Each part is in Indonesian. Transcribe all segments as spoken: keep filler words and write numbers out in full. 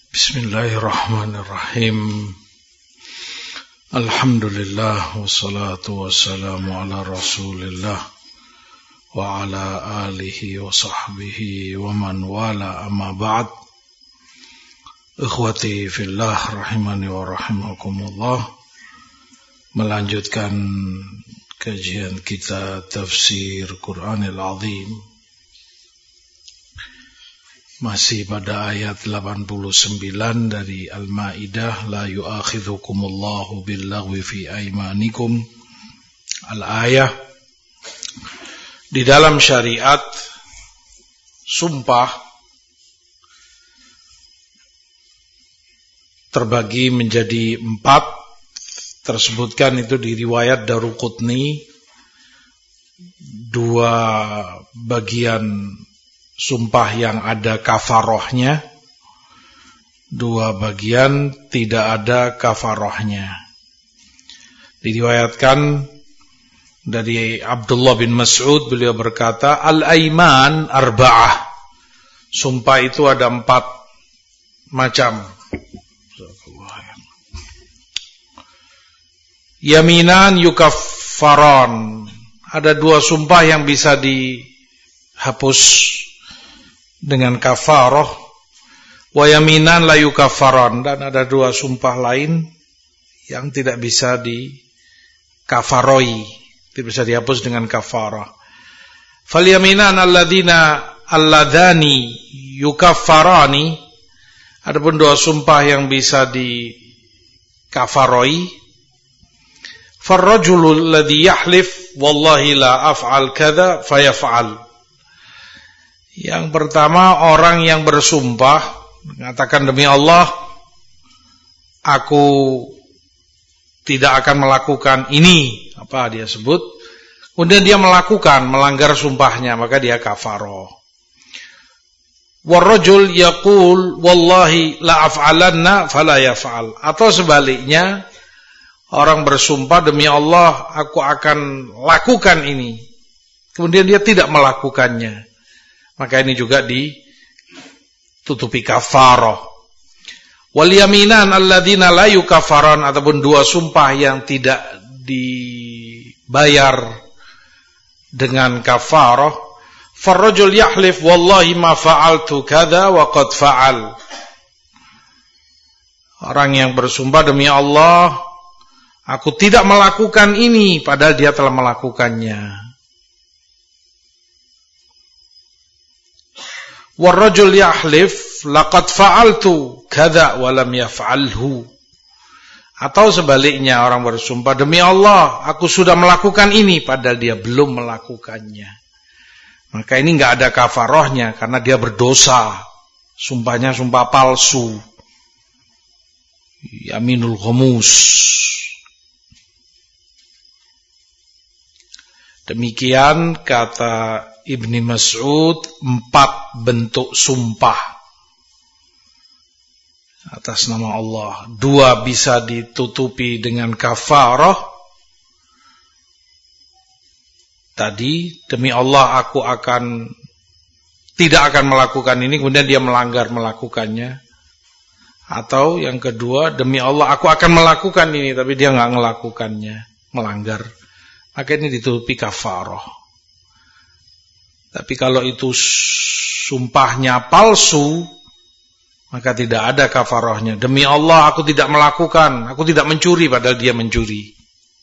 Bismillahirrahmanirrahim. Alhamdulillah wassalatu wassalamu ala Rasulillah wa ala alihi wa sahbihi wa man wala, amma ba'd. Ikhwati fillah rahimani wa rahimakumullah. Melanjutkan kajian kita tafsir Quranil Azim, masih pada ayat delapan puluh sembilan dari Al-Maidah, la yu'akhidhukumullahu billaghwi fi aymanikum. Al-ayah. Di dalam syariat, sumpah terbagi menjadi empat. Tersebutkan itu di riwayat Daruqutni, dua bagian sumpah yang ada kafarohnya, dua bagian tidak ada kafarohnya. Diriwayatkan dari Abdullah bin Mas'ud, beliau berkata, Al-Aiman arba'ah. Sumpah itu ada empat macam. Yaminan yukaffaran. Ada dua sumpah yang bisa dihapus dengan kafaroh. Wa yaminan la yukaffaran. Dan ada dua sumpah lain yang tidak bisa dikafaroi, tidak bisa dihapus dengan kafaroh. Fal yaminan alladhina alladhani yukaffarani. Adapun dua sumpah yang bisa dikafaroi. Farrajulul ladzi yahlif wallahi la af'al kadza fayaf'al. Yang pertama, orang yang bersumpah mengatakan, demi Allah aku tidak akan melakukan ini, apa dia sebut, kemudian dia melakukan, melanggar sumpahnya, maka dia kafaroh. Warrajul yaqul wallahi la af'alanna fala yaf'al. Atau sebaliknya, orang bersumpah, demi Allah aku akan lakukan ini, kemudian dia tidak melakukannya, maka ini juga ditutupi kafaroh. Wal yaminan alladzina la yukaffaran. Ataupun dua sumpah yang tidak dibayar dengan kafaroh. Farrajul yahlif wallahi ma fa'altu kadza wa qad fa'al. Orang yang bersumpah, demi Allah aku tidak melakukan ini, padahal dia telah melakukannya. Warrajul yahlif laqad fa'altu kadza wa lam yaf'alhu. Atau sebaliknya, orang bersumpah, demi Allah aku sudah melakukan ini, padahal dia belum melakukannya. Maka ini enggak ada kafarohnya karena dia berdosa. Sumpahnya sumpah palsu. Yaminul ghamus. Demikian kata Ibni Mas'ud, empat bentuk sumpah atas nama Allah. Dua bisa ditutupi dengan kafarah. Tadi, demi Allah aku akan tidak akan melakukan ini, kemudian dia melanggar melakukannya. Atau yang kedua, demi Allah aku akan melakukan ini, tapi dia enggak melakukannya, melanggar. Maka ini ditutupi kafaroh. Tapi kalau itu sumpahnya palsu, maka tidak ada kafarohnya. Demi Allah aku tidak melakukan, aku tidak mencuri, padahal dia mencuri.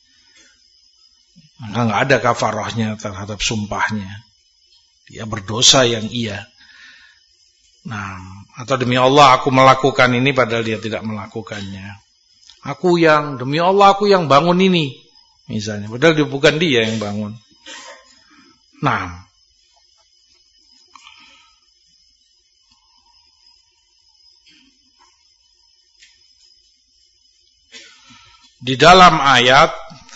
Maka enggak ada kafarohnya terhadap sumpahnya. Dia berdosa yang iya. Nah, atau demi Allah aku melakukan ini, padahal dia tidak melakukannya. Aku yang, demi Allah aku yang bangun ini, misalnya, padahal dia bukan dia yang bangun. Nah, di dalam ayat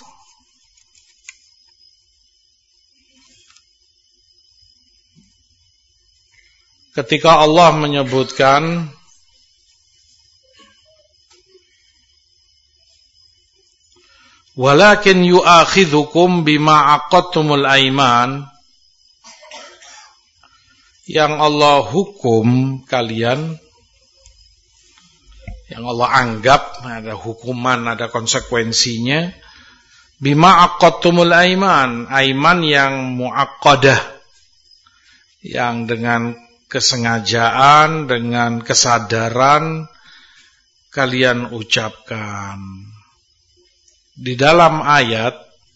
ketika Allah menyebutkan walakin yu'akhidhukum bima aqadtumul aiman, yang Allah hukum kalian yang Allah anggap ada hukuman, ada konsekuensinya. Bima aqadtumul aiman, aiman yang muaqqadah, yang dengan kesengajaan, dengan kesadaran kalian ucapkan. Di dalam ayat,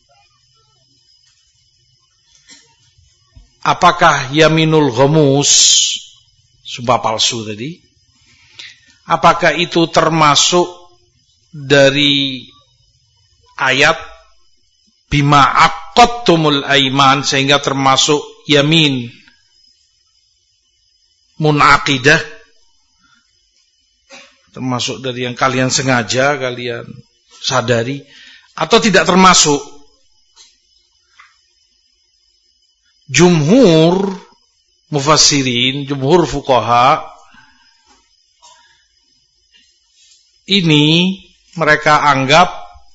apakah yaminul ghamus, sumpah palsu tadi, apakah itu termasuk dari ayat bima aqadtumul aiman sehingga termasuk yamin munaqidah, termasuk dari yang kalian sengaja, kalian sadari, atau tidak termasuk? Jumhur mufassirin, jumhur fuqaha ini mereka anggap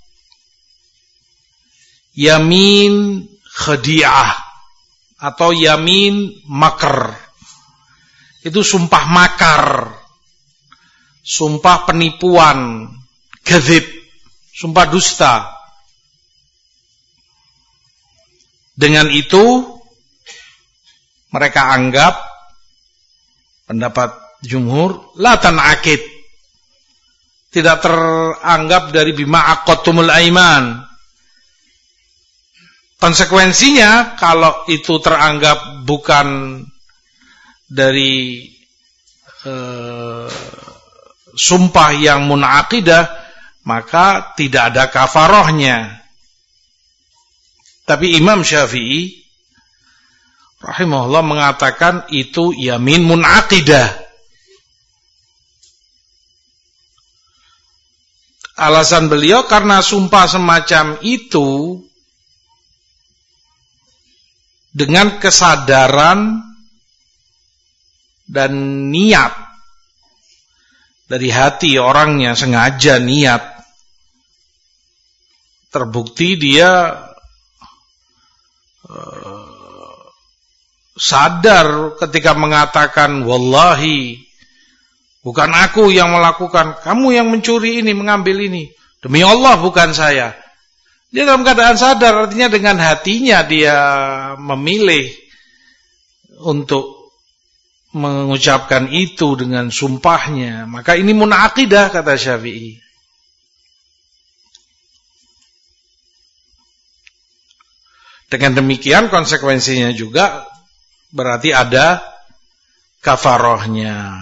yamin khadi'ah atau yamin makar. Itu sumpah makar, sumpah penipuan, kadzib, sumpah dusta. Dengan itu mereka anggap, pendapat jumhur, la tan'aqid, tidak teranggap dari bima aqadtumul aiman. Konsekuensinya kalau itu teranggap bukan dari uh, sumpah yang munaqidah, maka tidak ada kafarahnya. Tapi Imam Syafi'i rahimahullah mengatakan itu yamin munaqidah. Alasan beliau karena sumpah semacam itu dengan kesadaran dan niat dari hati orangnya, sengaja niat, terbukti dia uh, sadar ketika mengatakan wallahi bukan aku yang melakukan, kamu yang mencuri ini, mengambil ini, demi Allah bukan saya. Dia dalam keadaan sadar, artinya dengan hatinya dia memilih untuk mengucapkan itu dengan sumpahnya, maka ini munaqidah kata Syafi'i. Dengan demikian konsekuensinya juga berarti ada kafarahnya.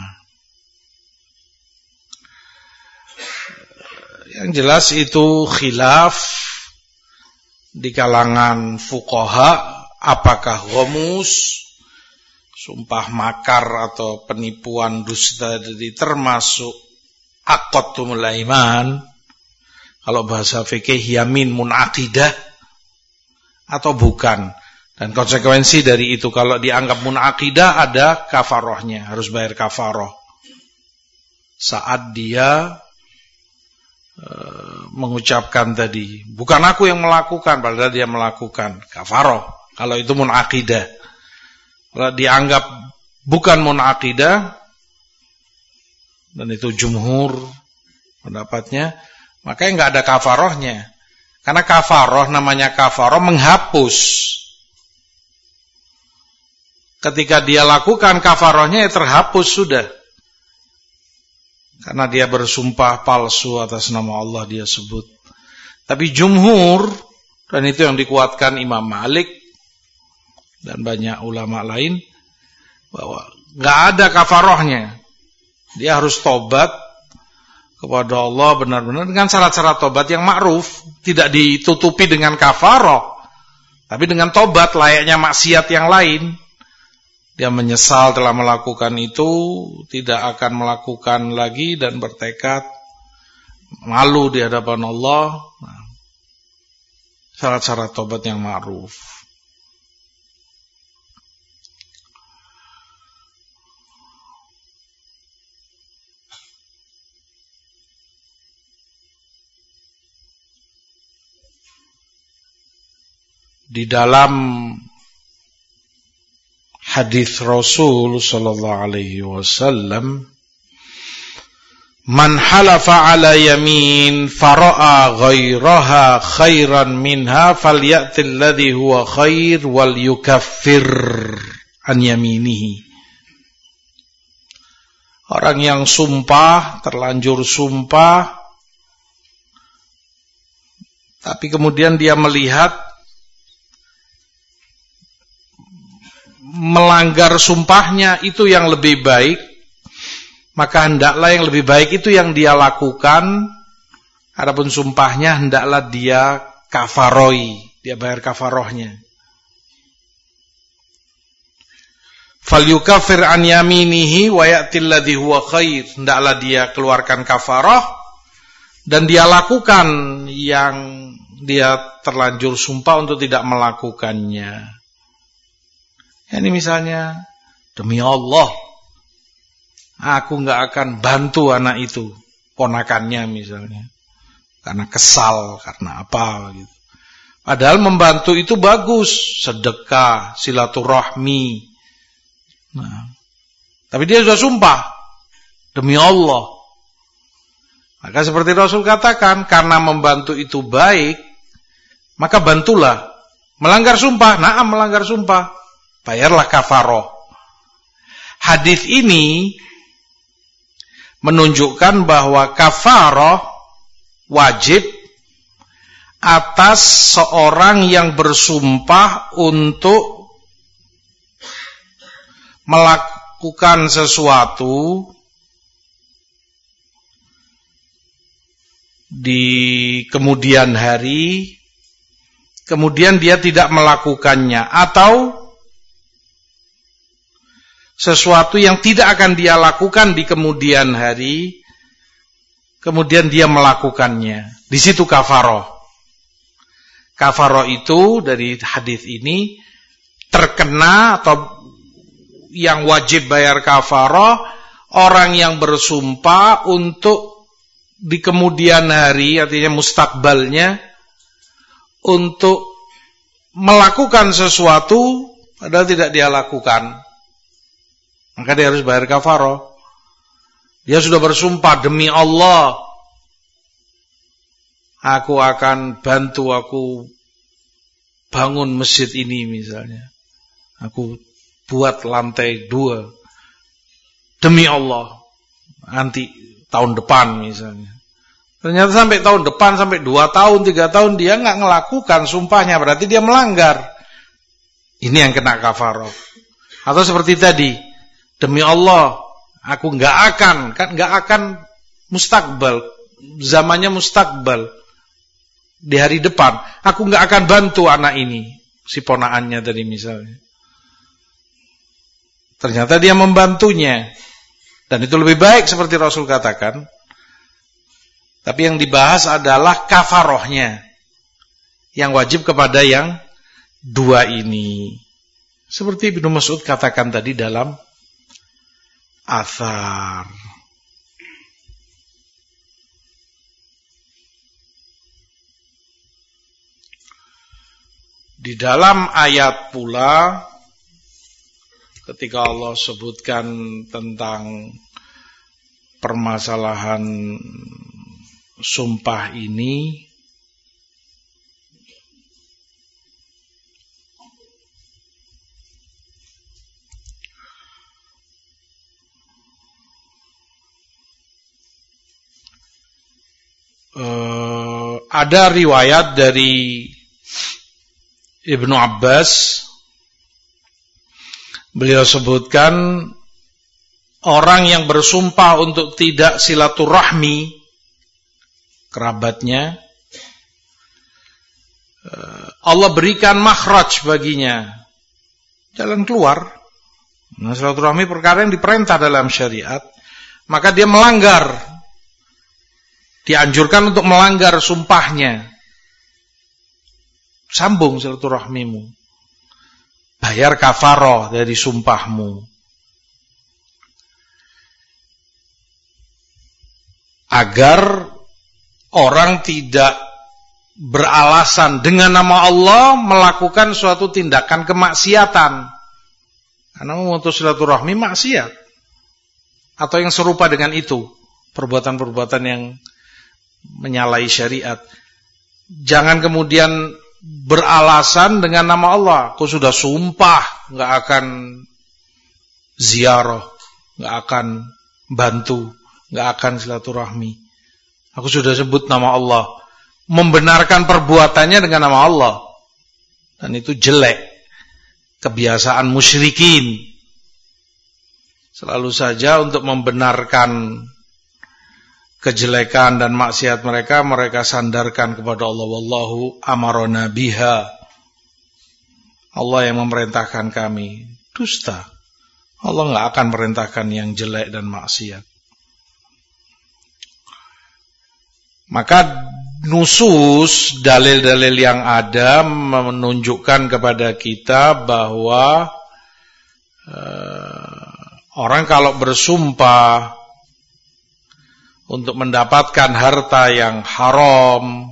Yang jelas itu khilaf di kalangan fuqaha, apakah ghamus, sumpah makar atau penipuan dusta jadi termasuk aqadtumul aiman, kalau bahasa fikih yamin munaqidah, atau bukan. Dan konsekuensi dari itu, kalau dianggap munaqidah ada kafarahnya, harus bayar kafarah saat dia e, mengucapkan tadi bukan aku yang melakukan, padahal dia melakukan, kafarah kalau itu munaqidah. Kalau dianggap bukan munaqidah, dan itu jumhur pendapatnya, maka enggak ada kafarahnya. Karena kafarah, namanya kafarah menghapus. Ketika dia lakukan kafarahnya ya terhapus sudah. Karena dia bersumpah palsu atas nama Allah dia sebut. Tapi jumhur, dan itu yang dikuatkan Imam Malik dan banyak ulama lain, bahwa enggak ada kafarahnya. Dia harus tobat kepada Allah benar-benar dengan syarat-syarat tobat yang ma'ruf, tidak ditutupi dengan kafarah, tapi dengan tobat layaknya maksiat yang lain. Dia menyesal telah melakukan itu, tidak akan melakukan lagi dan bertekad malu di hadapan Allah. Nah, syarat-syarat tobat yang ma'ruf. Di dalam hadis Rasul sallallahu alaihi wasallam Man halafa ala yamin fara'a ghairaha khairan minha falyatil ladzi huwa khair wal yukaffir an yaminihi. Orang yang sumpah, terlanjur sumpah, tapi kemudian dia melihat melanggar sumpahnya itu yang lebih baik, maka hendaklah yang lebih baik itu yang dia lakukan. Adapun sumpahnya hendaklah dia kafaroi, dia bayar kafarohnya. Falyukaffir an yaminihi wa ya'til ladzi huwa khair. Hendaklah dia keluarkan kafarah dan dia lakukan yang dia terlanjur sumpah untuk tidak melakukannya. Ini misalnya, demi Allah, aku enggak akan bantu anak itu, ponakannya misalnya, karena kesal, karena apa gitu. Padahal membantu itu bagus, sedekah, silaturahmi. Nah, tapi dia sudah sumpah demi Allah. Maka seperti Rasul katakan, karena membantu itu baik, maka bantulah. Melanggar sumpah, naam melanggar sumpah, bayarlah kafaroh. Hadis ini menunjukkan bahwa kafaroh wajib atas seorang yang bersumpah untuk melakukan sesuatu di kemudian hari, kemudian dia tidak melakukannya, atau sesuatu yang tidak akan dia lakukan di kemudian hari, kemudian dia melakukannya. Di situ kafaroh. Kafaroh itu dari hadis ini terkena atau yang wajib bayar kafaroh orang yang bersumpah untuk di kemudian hari, artinya mustakbalnya, untuk melakukan sesuatu padahal tidak dia lakukan. Maka dia harus bayar kafaroh. Dia sudah bersumpah demi Allah, aku akan bantu, aku bangun masjid ini misalnya, aku buat lantai dua demi Allah, nanti tahun depan misalnya. Ternyata sampai tahun depan, sampai dua tahun, tiga tahun dia nggak ngelakukan sumpahnya, berarti dia melanggar. Ini yang kena kafaroh. Atau seperti tadi, demi Allah, aku nggak akan, kan nggak akan mustakbal, zamannya mustakbal di hari depan, aku nggak akan bantu anak ini, si ponaannya tadi misalnya. Ternyata dia membantunya, dan itu lebih baik seperti Rasul katakan. Tapi yang dibahas adalah kafarohnya, yang wajib kepada yang dua ini. Seperti Ibnu Mas'ud katakan tadi dalam athar. Di dalam ayat pula, ketika Allah sebutkan tentang permasalahan sumpah ini, uh, ada riwayat dari Ibnu Abbas. Beliau sebutkan orang yang bersumpah untuk tidak silaturahmi kerabatnya, Allah berikan makhraj baginya, jalan keluar. Nah, silaturahmi perkara yang diperintah dalam syariat, maka dia melanggar, dianjurkan untuk melanggar sumpahnya. Sambung silaturahmimu, bayar kafaroh dari sumpahmu, agar orang tidak beralasan dengan nama Allah melakukan suatu tindakan kemaksiatan. Karena memutus silaturahmi maksiat, atau yang serupa dengan itu, perbuatan-perbuatan yang menyalahi syariat. Jangan kemudian beralasan dengan nama Allah. Aku sudah sumpah nggak akan ziarah, nggak akan bantu, nggak akan silaturahmi. Aku sudah sebut nama Allah. Membenarkan perbuatannya dengan nama Allah. Dan itu jelek. Kebiasaan musyrikin. Selalu saja untuk membenarkan kejelekan dan maksiat mereka, mereka sandarkan kepada Allah. Wallahu amarona biha. Allah yang memerintahkan kami. Dusta. Allah nggak akan merintahkan yang jelek dan maksiat. Maka nusus, dalil-dalil yang ada menunjukkan kepada kita bahwa uh, orang kalau bersumpah untuk mendapatkan harta yang haram,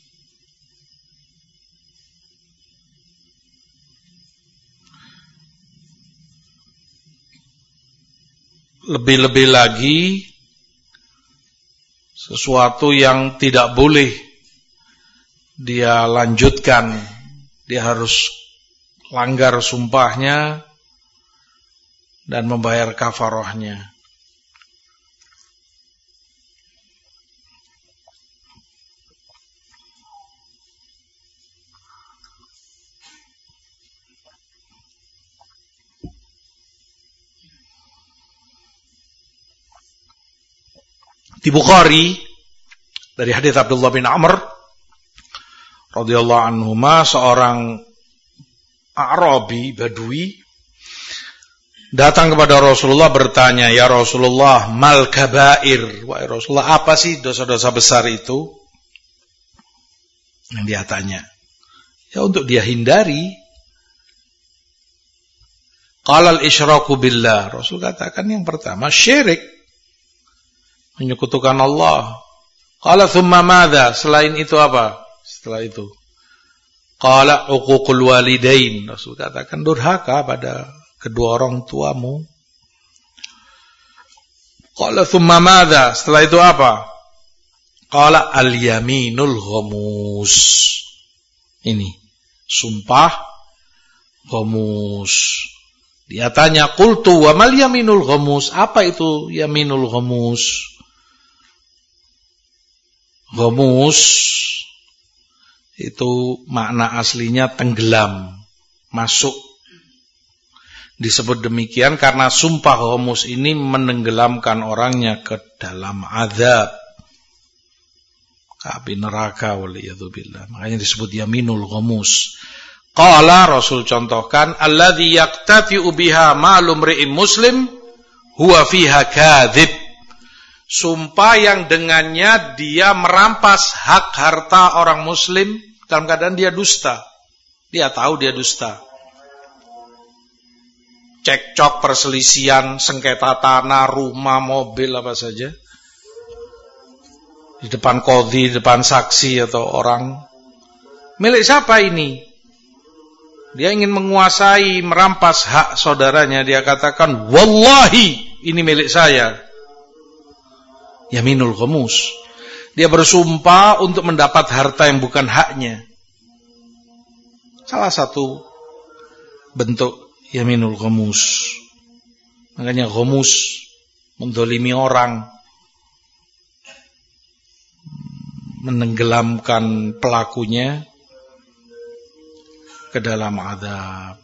lebih-lebih lagi sesuatu yang tidak boleh dia lanjutkan, dia harus langgar sumpahnya dan membayar kafarahnya. Di Bukhari dari hadits Abdullah bin Amr radhiyallahu anhuma, seorang Arabi Badui datang kepada Rasulullah bertanya, "Ya Rasulullah, mal kabair?" Wahai Rasulullah, apa sih dosa-dosa besar itu? Yang dia tanya. Ya untuk dia hindari. Qala al-isyraku billah. Rasul katakan yang pertama syirik. Menyekutukan Allah. Qala thumma madza? Selain itu apa? Setelah itu. Qala uququl walidain. Rasul katakan durhaka pada kedua orang tuamu. Qala thumma madza? Setelah itu apa? Qala al-yaminul ghamus. Ini sumpah ghamus. Dia tanya, qultu wa mal yaminul ghamus? Apa itu yaminul ghamus? Ghamus itu makna aslinya tenggelam, masuk. Disebut demikian karena sumpah ghamus ini menenggelamkan orangnya ke dalam azab, ke api neraka, waliyadzubillah. Makanya disebut yaminul ghamus. Qala, Rasul contohkan, alladzi yaqtati'u biha ma'lum ri'im muslim huwa fiha kadzib. Sumpah yang dengannya dia merampas hak harta orang muslim dalam keadaan dia dusta. Dia tahu dia dusta. Cekcok, perselisihan, sengketa tanah, rumah, mobil, apa saja. Di depan qadhi, di depan saksi atau orang. Milik siapa ini? Dia ingin menguasai, merampas hak saudaranya. Dia katakan, wallahi ini milik saya. Yaminul ghamus. Dia bersumpah untuk mendapat harta yang bukan haknya. Salah satu bentuk yaminul ghamus. Makanya ghamus, mendolimi orang, menenggelamkan pelakunya ke dalam azab.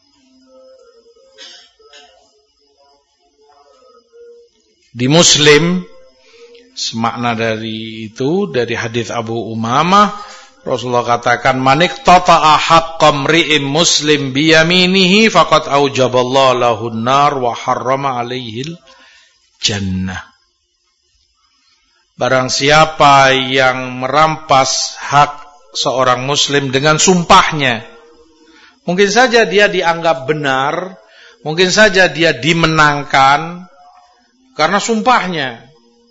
Di Muslim, semakna dari itu, dari hadis Abu Umamah, Rasulullah katakan, manik tata'a haqqam ri'im muslim biyaminihi faqad aujaballahu lahun nar wa harrama alaihil jannah. Barang siapa yang merampas hak seorang muslim dengan sumpahnya, mungkin saja dia dianggap benar, mungkin saja dia dimenangkan karena sumpahnya.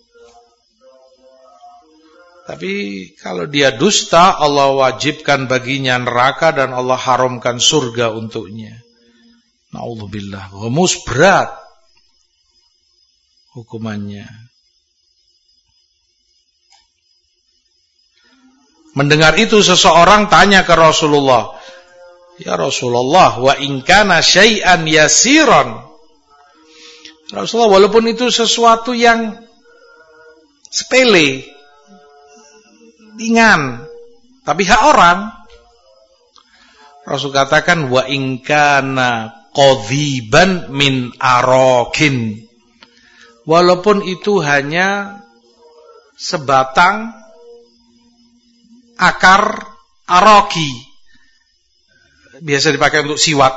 Tapi kalau dia dusta, Allah wajibkan baginya neraka dan Allah haramkan surga untuknya. Na'udzubillah. Ghamus berat hukumannya. Mendengar itu seseorang tanya ke Rasulullah, "Ya Rasulullah, wa in kana syai'an yasiran." Rasulullah, walaupun itu sesuatu yang sepele, ringan, tapi hak orang. Rasul katakan, "Wa in kana qadhiban min arakin." Walaupun itu hanya sebatang akar aroki, biasa dipakai untuk siwak.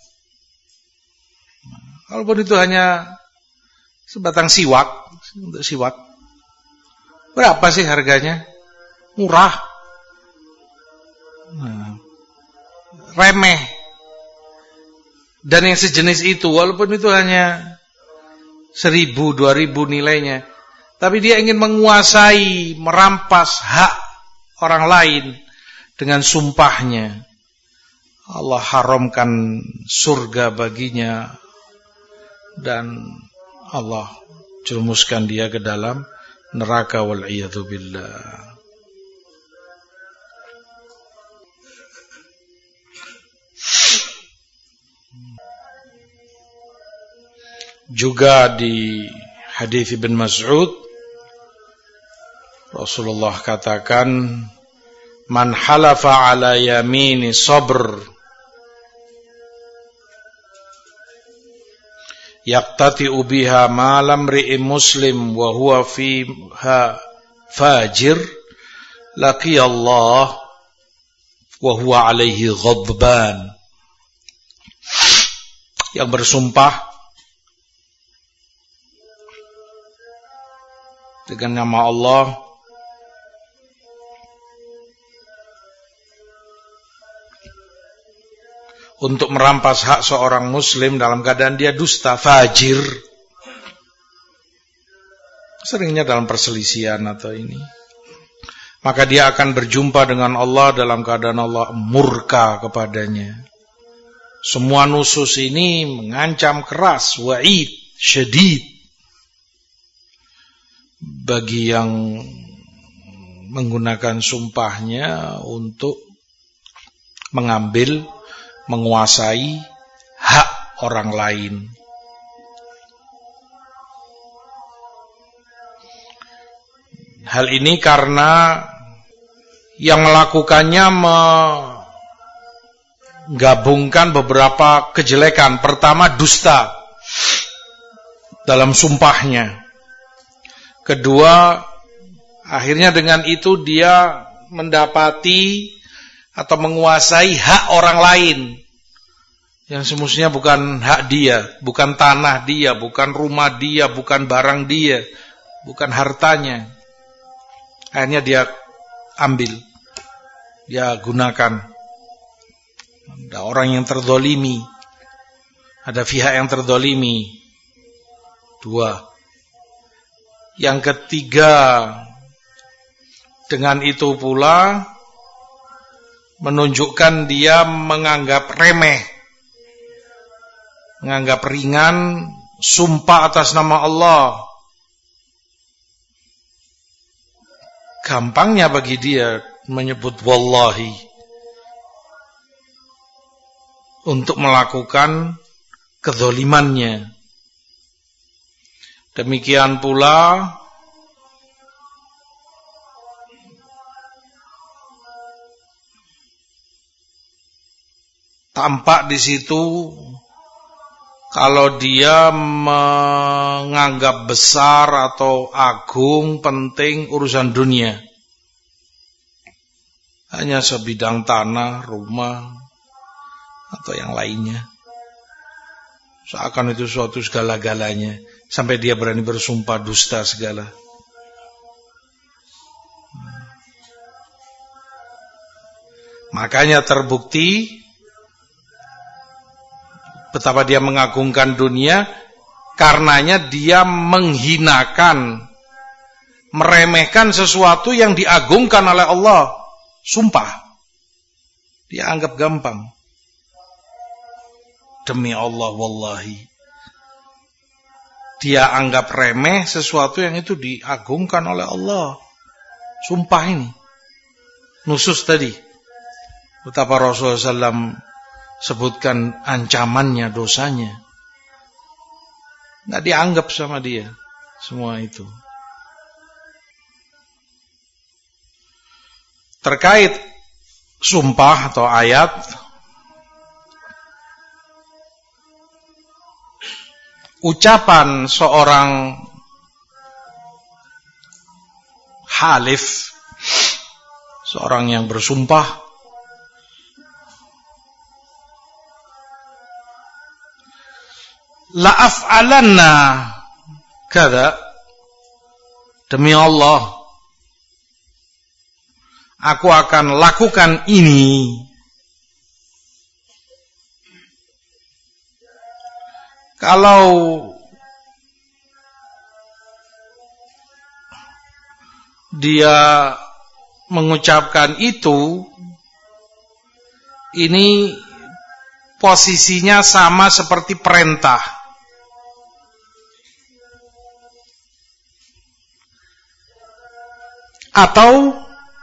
Walaupun itu hanya sebatang siwak, untuk siwak, berapa sih harganya? Murah, nah, remeh. Dan yang sejenis itu, walaupun itu hanya seribu, dua ribu nilainya, tapi dia ingin menguasai, merampas hak orang lain dengan sumpahnya, Allah haramkan surga baginya dan Allah jerumuskan dia ke dalam neraka, wal'iyadzu billah. Juga di hadis Ibn Mas'ud, Rasulullah katakan, "Man halafa ala yamini sabr yaqtati'u biha ma lam ri'i muslim wa huwa fiha fajir laqiya Allah wa huwa alaihi ghadban." Yang bersumpah dengan nama Allah untuk merampas hak seorang muslim dalam keadaan dia dusta, fajir. Seringnya dalam perselisihan atau ini, maka dia akan berjumpa dengan Allah dalam keadaan Allah murka kepadanya. Semua nusus ini mengancam keras, wa'id syadid, bagi yang menggunakan sumpahnya untuk mengambil, menguasai hak orang lain. Hal ini karena yang melakukannya menggabungkan beberapa kejelekan. Pertama, dusta dalam sumpahnya. Kedua, akhirnya dengan itu dia mendapati atau menguasai hak orang lain yang semestinya bukan hak dia, bukan tanah dia, bukan rumah dia, bukan barang dia, bukan hartanya. Akhirnya dia ambil, dia gunakan. Ada orang yang terdolimi, ada pihak yang terdolimi. Dua. Yang ketiga, dengan itu pula menunjukkan dia menganggap remeh, menganggap ringan sumpah atas nama Allah. Gampangnya bagi dia menyebut wallahi untuk melakukan kezalimannya. Demikian pula tampak di situ kalau dia menganggap besar atau agung, penting urusan dunia, hanya sebidang tanah, rumah atau yang lainnya, seakan itu suatu segala-galanya, sampai dia berani bersumpah dusta segala. Makanya terbukti betapa dia mengagungkan dunia, karenanya dia menghinakan, meremehkan sesuatu yang diagungkan oleh Allah. Sumpah dia anggap gampang. Demi Allah wallahi, dia anggap remeh sesuatu yang itu diagungkan oleh Allah. Sumpah ini. nusus tadi. Betapa Rasulullah shallallahu alaihi wasallam sebutkan ancamannya, dosanya. Nggak dianggap sama dia semua itu. Terkait sumpah atau ayat, ucapan seorang halif, seorang yang bersumpah, la af'alanna kada, demi Allah aku akan lakukan ini. Kalau dia mengucapkan itu, ini posisinya sama seperti perintah. Atau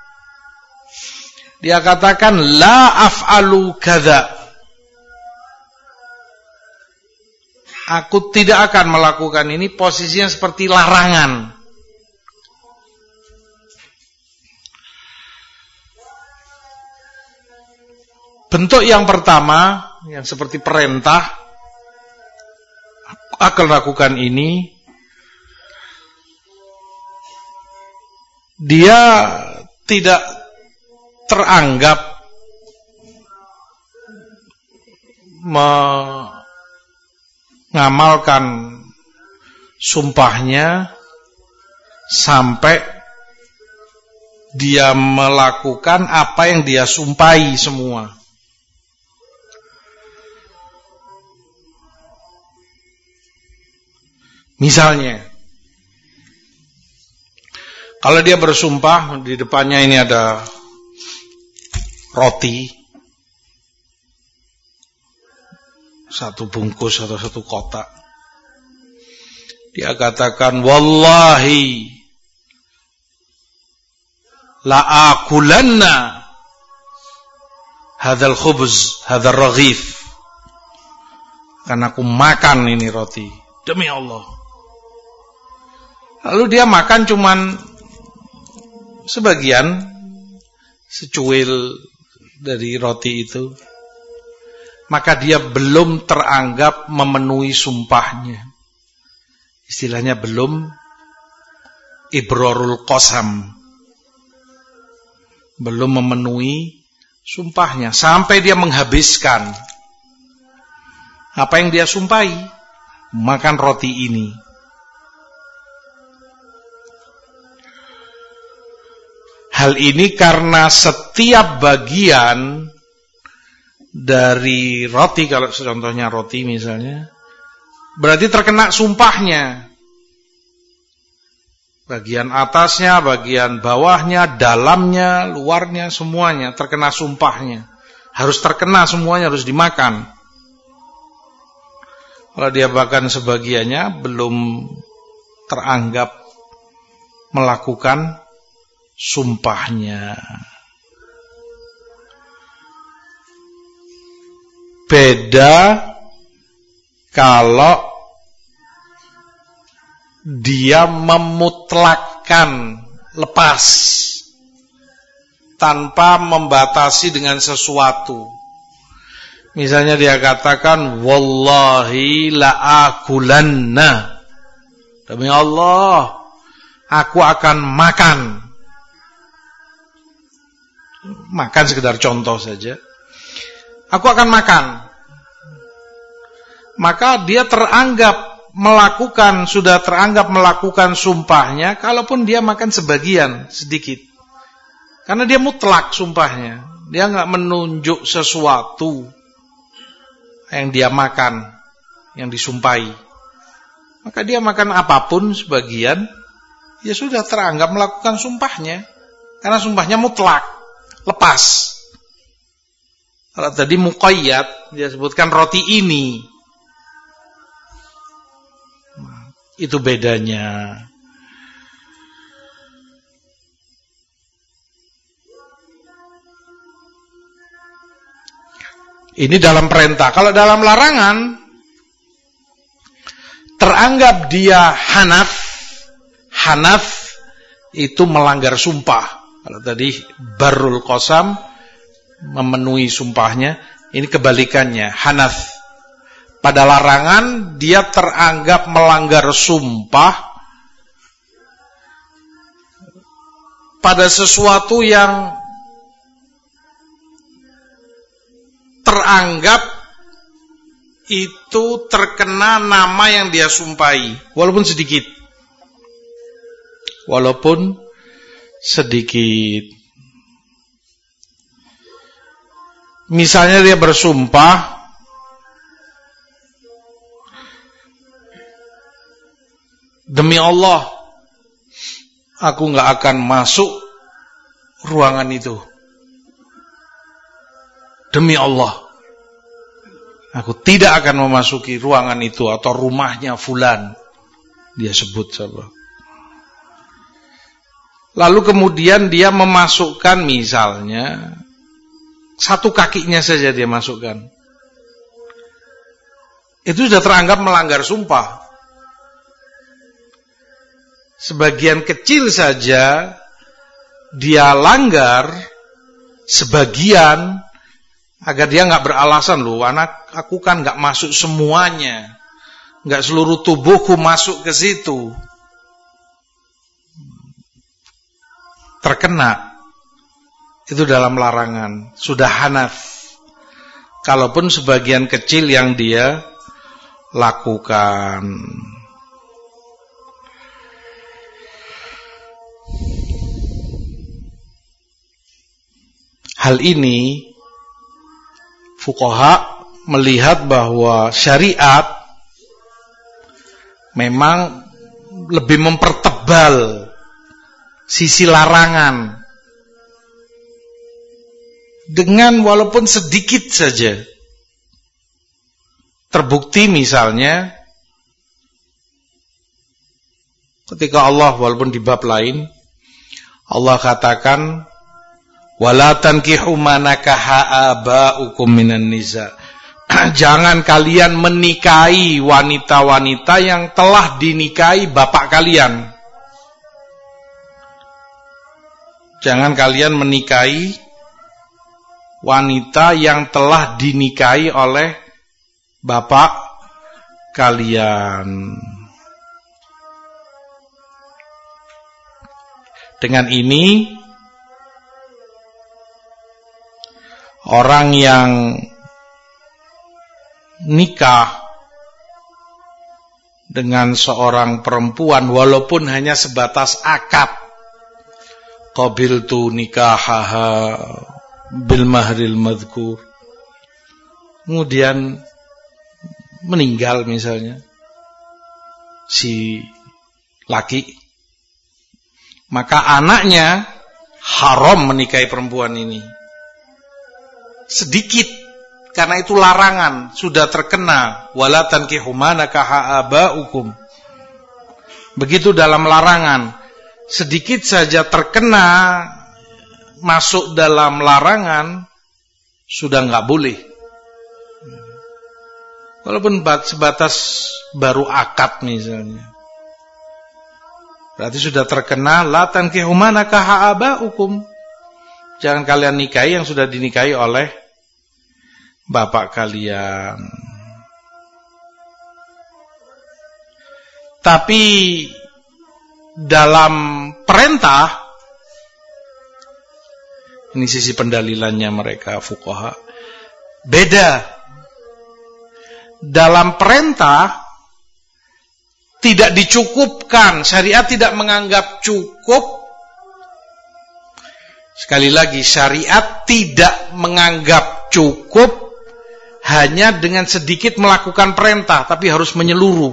dia katakan la af'alu kadza, aku tidak akan melakukan ini, posisinya seperti larangan. Bentuk yang pertama yang seperti perintah, akan lakukan ini, dia tidak teranggap mengamalkan sumpahnya sampai dia melakukan apa yang dia sumpahi semua. Misalnya, kalau dia bersumpah, di depannya ini ada roti, satu bungkus atau satu kotak. Dia katakan, wallahi la akulanna hadzal khubz, hadzal raghif. Karena aku makan ini roti, demi Allah. Lalu dia makan cuman sebagian, secuil dari roti itu, maka dia belum teranggap memenuhi sumpahnya. Istilahnya belum ibrarul qasam, belum memenuhi sumpahnya, sampai dia menghabiskan apa yang dia sumpahi, makan roti ini. Hal ini karena setiap bagian dari roti, kalau contohnya roti misalnya, berarti terkena sumpahnya. Bagian atasnya, bagian bawahnya, dalamnya, luarnya, semuanya terkena sumpahnya. Harus terkena semuanya, harus dimakan. Kalau dia makan sebagiannya, belum teranggap melakukan sumpahnya. Beda kalau dia memutlakkan, lepas, tanpa membatasi dengan sesuatu. Misalnya dia katakan, wallahi la akulanna, demi Allah aku akan makan. Makan sekedar contoh saja. Aku akan makan. Maka dia teranggap melakukan, sudah teranggap melakukan sumpahnya, kalaupun dia makan sebagian, sedikit. Karena dia mutlak sumpahnya. Dia enggak menunjuk sesuatu yang dia makan, yang disumpahi. Maka dia makan apapun sebagian, ya sudah teranggap melakukan sumpahnya. Karena sumpahnya mutlak, lepas. Kalau tadi muqayyad, dia sebutkan roti ini. Itu bedanya. Ini dalam perintah. Kalau dalam larangan, teranggap dia hanaf. Hanaf itu melanggar sumpah. Kalau tadi barrul qasam, memenuhi sumpahnya, ini kebalikannya, hanaf. Pada larangan, dia teranggap melanggar sumpah pada sesuatu yang teranggap itu terkena nama yang dia sumpahi, walaupun sedikit. Walaupun sedikit. Misalnya dia bersumpah demi Allah, aku nggak akan masuk ruangan itu. Demi Allah, aku tidak akan memasuki ruangan itu atau rumahnya fulan. Dia sebut siapa. Lalu kemudian dia memasukkan misalnya satu kakinya saja dia masukkan. Itu sudah teranggap melanggar sumpah. Sebagian kecil saja dia langgar, sebagian, agar dia nggak beralasan, loh anak aku kan nggak masuk semuanya, nggak seluruh tubuhku masuk ke situ, terkena. Itu dalam larangan, sudah hanaf. Kalaupun sebagian kecil yang dia lakukan. Hal ini fuqaha melihat bahwa syariat memang lebih mempertebal sisi larangan dengan walaupun sedikit saja. Terbukti misalnya ketika Allah, walaupun di bab lain, Allah katakan wala tankihu ma nakaha aba'ukum minan nisa. Jangan kalian menikahi wanita-wanita yang telah dinikahi bapak kalian. Jangan kalian menikahi wanita yang telah dinikahi oleh bapak kalian. Dengan ini orang yang nikah dengan seorang perempuan walaupun hanya sebatas akad, qabiltu nikahaha bil mahril madhkur, kemudian meninggal misalnya si laki, maka anaknya haram menikahi perempuan ini. Sedikit, karena itu larangan, sudah terkena wala tankihu ma nakaha aba'ukum. Begitu dalam larangan, sedikit saja terkena masuk dalam larangan, sudah nggak boleh. Walaupun sebatas baru akad misalnya, berarti sudah terkena la tankihu ma nakaha aba'ukum. Jangan kalian nikahi yang sudah dinikahi oleh bapak kalian. Tapi dalam perintah, ini sisi pendalilannya mereka fuqaha, beda. Dalam perintah tidak dicukupkan, syariat tidak menganggap cukup. Sekali lagi, syariat tidak menganggap cukup hanya dengan sedikit melakukan perintah, tapi harus menyeluruh.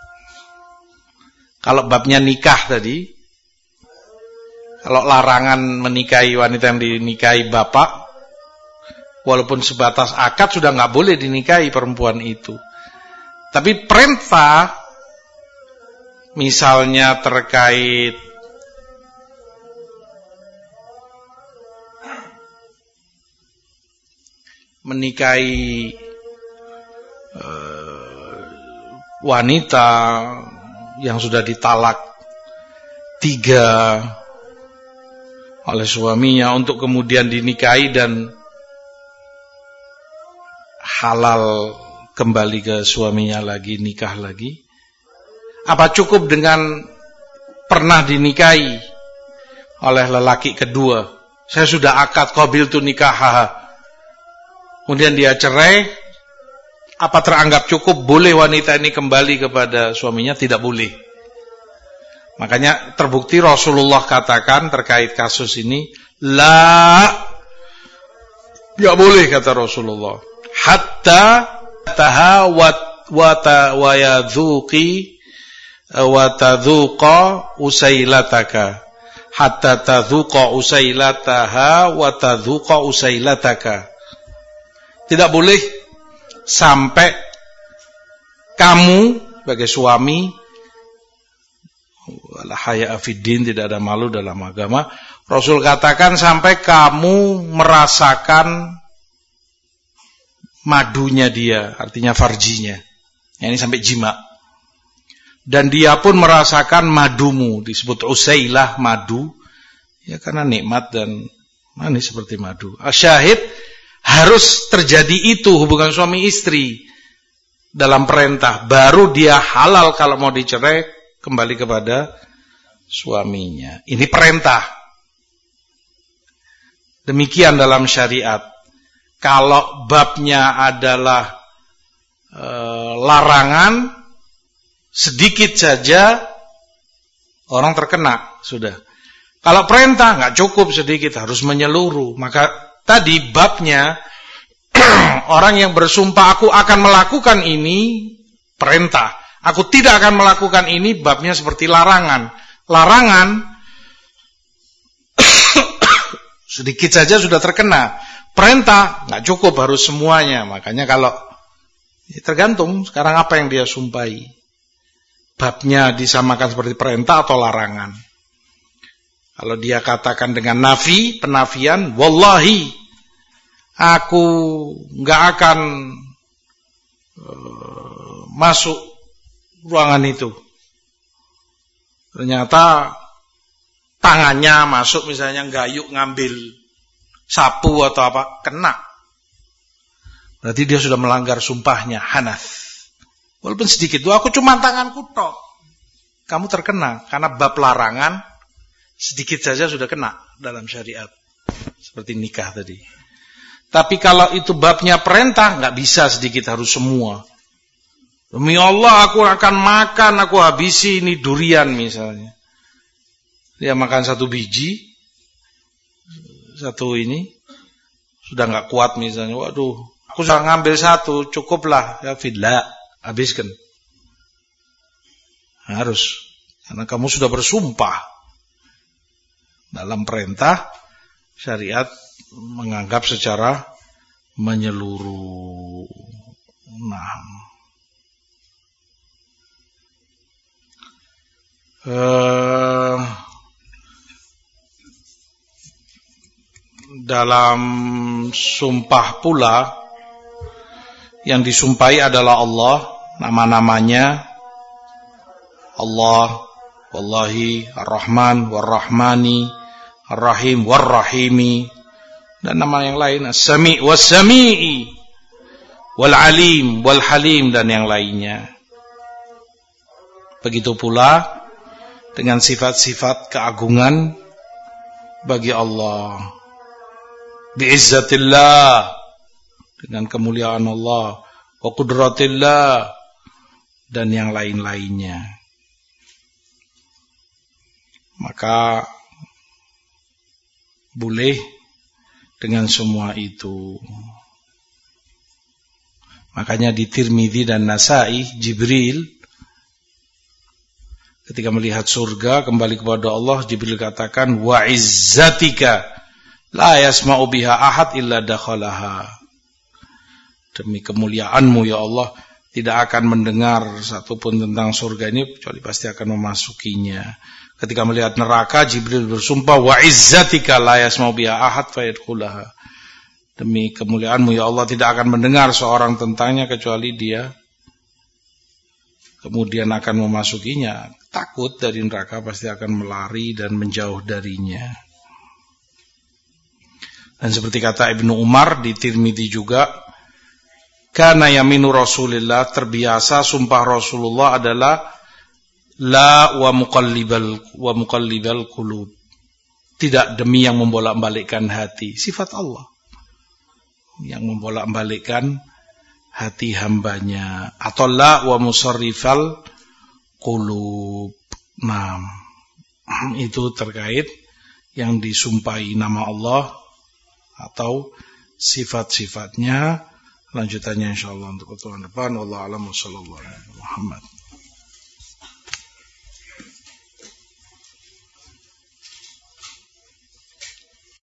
Kalau babnya nikah tadi, kalau larangan menikahi wanita yang dinikahi bapak, walaupun sebatas akad sudah nggak boleh dinikahi perempuan itu. Tapi perintah, misalnya terkait menikahi uh, wanita yang sudah ditalak tiga oleh suaminya untuk kemudian dinikahi dan halal kembali ke suaminya lagi, nikah lagi? Apa cukup dengan pernah dinikahi oleh lelaki kedua? Saya sudah akad qabiltu nikahaha, kemudian dia cerai, apa teranggap cukup? Boleh wanita ini kembali kepada suaminya? Tidak boleh. Makanya terbukti Rasulullah katakan terkait kasus ini, la, tidak boleh kata Rasulullah, hatta taha wa yadzuqi wa tadzuqa usailataka, hatta tadzuqa usailataha wa tadzuqa usailataka. Tidak boleh sampai kamu sebagai suami, wala haya fiddin, tidak ada malu dalam agama. Rasul katakan sampai kamu merasakan madunya dia, artinya farjinya. Ini sampai jima. Dan dia pun merasakan madumu, disebut usailah, madu. Ya karena nikmat dan manis seperti madu. Asyahid, harus terjadi itu hubungan suami istri dalam perintah, baru dia halal kalau mau dicerai kembali kepada suaminya. Ini perintah. Demikian dalam syariat. Kalau babnya adalah e, larangan, sedikit saja orang terkena sudah. Kalau perintah nggak cukup sedikit, harus menyeluruh. Maka tadi babnya orang yang bersumpah aku akan melakukan ini, perintah. Aku tidak akan melakukan ini, babnya seperti larangan. Larangan sedikit saja sudah terkena. Perintah nggak cukup, harus semuanya. Makanya kalau ya tergantung sekarang apa yang dia sumpahi. Babnya disamakan seperti perintah atau larangan. Kalau dia katakan dengan nafi, penafian, wallahi aku nggak akan uh, masuk ruangan itu. Ternyata tangannya masuk, misalnya gayuk ngambil sapu atau apa, kena. Berarti dia sudah melanggar sumpahnya, hanath. Walaupun sedikit, aku cuma tanganku tok. Kamu terkena karena bab larangan sedikit saja sudah kena dalam syariat. Seperti nikah tadi. Tapi kalau itu babnya perintah, nggak bisa sedikit, harus semua. Demi Allah aku akan makan, aku habisi ini durian misalnya. Dia makan satu biji, satu ini sudah nggak kuat misalnya. Waduh, aku sudah ngambil satu, cukuplah ya fidla, habiskan. Harus, karena kamu sudah bersumpah. Dalam perintah syariat menganggap secara menyeluruh. Nah, eh, dalam sumpah pula yang disumpahi adalah Allah, nama-namanya Allah, wallahi, ar-Rahman, war-Rahmani, ar-Rahim, war-Rahimi, dan nama yang lain, as-Sami' was-Sami'i, wal-Alim, wal-Halim, dan yang lainnya. Begitu pula dengan sifat-sifat keagungan bagi Allah. Bi'izzatillah, dengan kemuliaan Allah, wa qudratillah, dan yang lain-lainnya. Maka boleh dengan semua itu. Makanya di Tirmidzi dan Nasa'i, Jibril ketika melihat surga kembali kepada Allah, Jibril katakan, wa izzatika la yasma'u biha ahad illa dakhalaha. Demi kemuliaanmu ya Allah, tidak akan mendengar satupun tentang surga ini kecuali pasti akan memasukinya. Ketika melihat neraka, Jibril bersumpah, wa izzatika la yasma'u biha ahad fayadkhulaha. demi kemuliaan-Mu ya Allah tidak akan mendengar seorang tentangnya kecuali dia kemudian akan memasukinya. Takut dari neraka, pasti akan melari dan menjauh darinya. Dan seperti kata Ibnu Umar di Tirmidzi juga, kana yaminu Rasulillah, terbiasa sumpah Rasulullah adalah la wa muqallibal wa muqallibal qulub, tidak demi yang membolak-balikkan hati. Sifat Allah yang membolak-balikkan hati hambanya. Atau la wa musarrifal qulub. Nah, itu terkait yang disumpahi nama Allah atau sifat-sifatnya. Lanjutannya insyaallah untuk pertemuan depan. Wallahu a'lam. Wassallallahu alaihi Muhammad.